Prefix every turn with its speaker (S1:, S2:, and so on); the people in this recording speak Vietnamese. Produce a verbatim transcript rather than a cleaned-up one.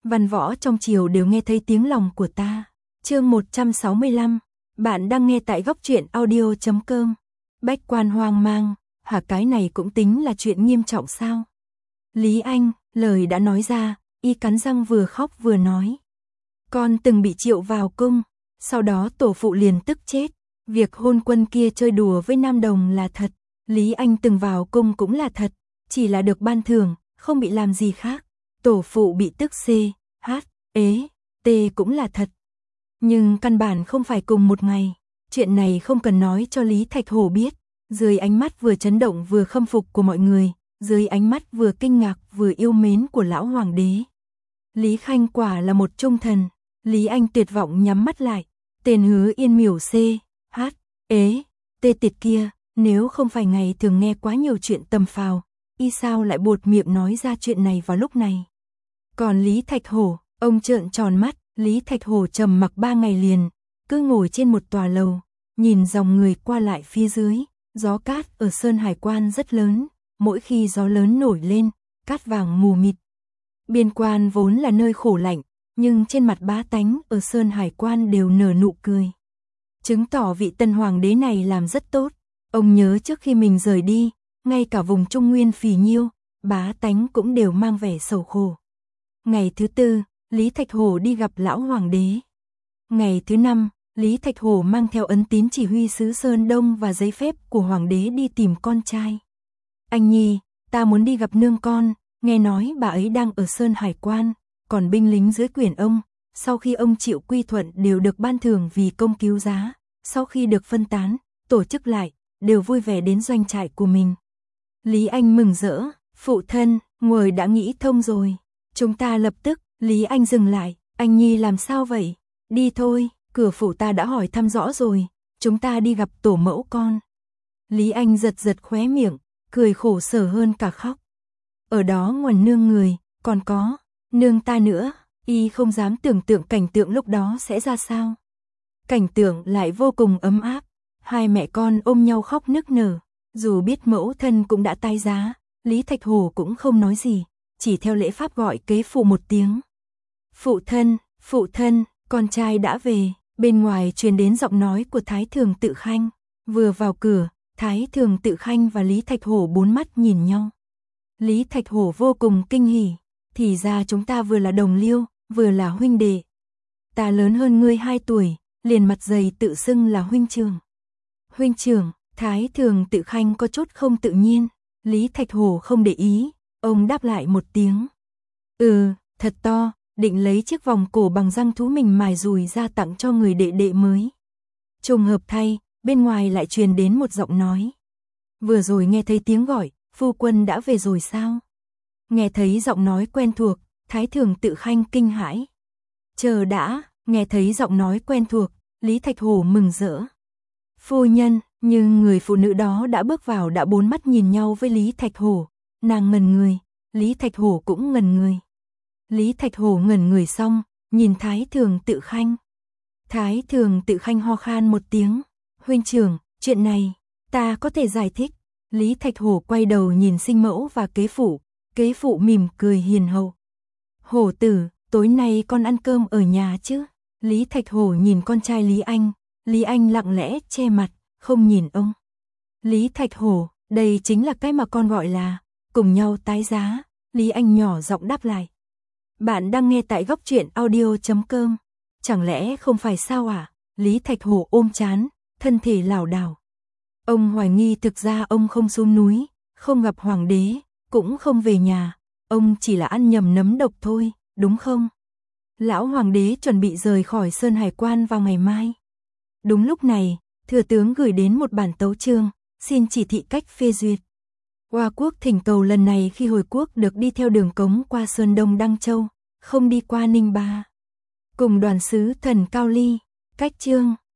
S1: Văn võ trong triều đều nghe thấy tiếng lòng của ta. Chương một trăm sáu mươi lăm, bạn đang nghe tại góc truyện audio chấm com. Bách quan hoang mang, hả, cái này cũng tính là chuyện nghiêm trọng sao? Lý Anh, lời đã nói ra, y cắn răng vừa khóc vừa nói. Con từng bị triệu vào cung, sau đó tổ phụ liền tức chết. Việc hôn quân kia chơi đùa với Nam Đồng là thật, Lý Anh từng vào cung cũng là thật, chỉ là được ban thưởng, không bị làm gì khác. Tổ phụ bị tức C, H, ế, T cũng là thật. Nhưng căn bản không phải cùng một ngày, chuyện này không cần nói cho Lý Thạch Hổ biết. Dưới ánh mắt vừa chấn động vừa khâm phục của mọi người, dưới ánh mắt vừa kinh ngạc vừa yêu mến của lão hoàng đế. Lý Khanh quả là một trung thần. Lý Anh tuyệt vọng nhắm mắt lại. Tên Hứa Yên miểu C, H, ế, T tiệt kia, nếu không phải ngày thường nghe quá nhiều chuyện tầm phào, y sao lại buột miệng nói ra chuyện này vào lúc này. Còn Lý Thạch Hổ, ông trợn tròn mắt. Lý Thạch Hổ trầm mặc ba ngày liền, cứ ngồi trên một tòa lầu, nhìn dòng người qua lại phía dưới. Gió cát ở Sơn Hải Quan rất lớn, mỗi khi gió lớn nổi lên, cát vàng mù mịt. Biên quan vốn là nơi khổ lạnh, nhưng trên mặt bá tánh ở Sơn Hải Quan đều nở nụ cười. Chứng tỏ vị tân hoàng đế này làm rất tốt. Ông nhớ trước khi mình rời đi, ngay cả vùng Trung Nguyên phì nhiêu, bá tánh cũng đều mang vẻ sầu khổ. Ngày thứ tư, Lý Thạch Hổ đi gặp lão hoàng đế. Ngày thứ năm, Lý Thạch Hổ mang theo ấn tín chỉ huy sứ Sơn Đông và giấy phép của hoàng đế đi tìm con trai. Anh Nhi, ta muốn đi gặp nương con, nghe nói bà ấy đang ở Sơn Hải Quan, còn binh lính dưới quyền ông, sau khi ông chịu quy thuận đều được ban thưởng vì công cứu giá, sau khi được phân tán, tổ chức lại, đều vui vẻ đến doanh trại của mình. Lý Anh mừng rỡ, phụ thân, người đã nghĩ thông rồi, chúng ta lập tức. Lý Anh dừng lại, anh Nhi làm sao vậy? Đi thôi, cửa phủ ta đã hỏi thăm rõ rồi, chúng ta đi gặp tổ mẫu con. Lý Anh giật giật khóe miệng, cười khổ sở hơn cả khóc. Ở đó ngoài nương người, còn có nương ta nữa, y không dám tưởng tượng cảnh tượng lúc đó sẽ ra sao. Cảnh tượng lại vô cùng ấm áp, hai mẹ con ôm nhau khóc nức nở, dù biết mẫu thân cũng đã tái giá, Lý Thạch Hổ cũng không nói gì, chỉ theo lễ pháp gọi kế phụ một tiếng. Phụ thân, phụ thân, con trai đã về. Bên ngoài truyền đến giọng nói của Thái Thường Tự Khanh. Vừa vào cửa, Thái Thường Tự Khanh và Lý Thạch Hổ bốn mắt nhìn nhau. Lý Thạch Hổ vô cùng kinh hỉ, thì ra chúng ta vừa là đồng liêu, vừa là huynh đệ. Ta lớn hơn ngươi hai tuổi, liền mặt dày tự xưng là huynh trưởng. Huynh trưởng, Thái Thường Tự Khanh có chút không tự nhiên. Lý Thạch Hổ không để ý, ông đáp lại một tiếng. Ừ, thật to. Định lấy chiếc vòng cổ bằng răng thú mình mài dùi ra tặng cho người đệ đệ mới. Trùng hợp thay, bên ngoài lại truyền đến một giọng nói. Vừa rồi nghe thấy tiếng gọi, phu quân đã về rồi sao? Nghe thấy giọng nói quen thuộc, Thái Thường Tự Khanh kinh hãi. Chờ đã, nghe thấy giọng nói quen thuộc, Lý Thạch Hổ mừng rỡ. Phu nhân, nhưng người phụ nữ đó đã bước vào đã bốn mắt nhìn nhau với Lý Thạch Hổ. Nàng ngẩn người, Lý Thạch Hổ cũng ngẩn người. Lý Thạch Hổ ngẩn người xong, nhìn Thái Thường Tự Khanh. Thái Thường Tự Khanh ho khan một tiếng. Huynh trưởng, chuyện này, ta có thể giải thích. Lý Thạch Hổ quay đầu nhìn sinh mẫu và kế phụ. Kế phụ mỉm cười hiền hậu. Hổ tử, tối nay con ăn cơm ở nhà chứ? Lý Thạch Hổ nhìn con trai Lý Anh. Lý Anh lặng lẽ che mặt, không nhìn ông. Lý Thạch Hổ, đây chính là cái mà con gọi là cùng nhau tái giá. Lý Anh nhỏ giọng đáp lại. Bạn đang nghe tại góc truyện audio chấm com. Chẳng lẽ không phải sao à? Lý Thạch Hổ ôm chán, thân thể lảo đảo. Ông hoài nghi thực ra ông không xuống núi, không gặp hoàng đế, cũng không về nhà. Ông chỉ là ăn nhầm nấm độc thôi, đúng không? Lão hoàng đế chuẩn bị rời khỏi Sơn Hải Quan vào ngày mai. Đúng lúc này, thừa tướng gửi đến một bản tấu chương, xin chỉ thị cách phê duyệt. Hoa quốc thỉnh cầu lần này khi hồi quốc được đi theo đường cống qua Sơn Đông Đăng Châu, không đi qua Ninh Ba. Cùng đoàn sứ thần Cao Ly, cách chương.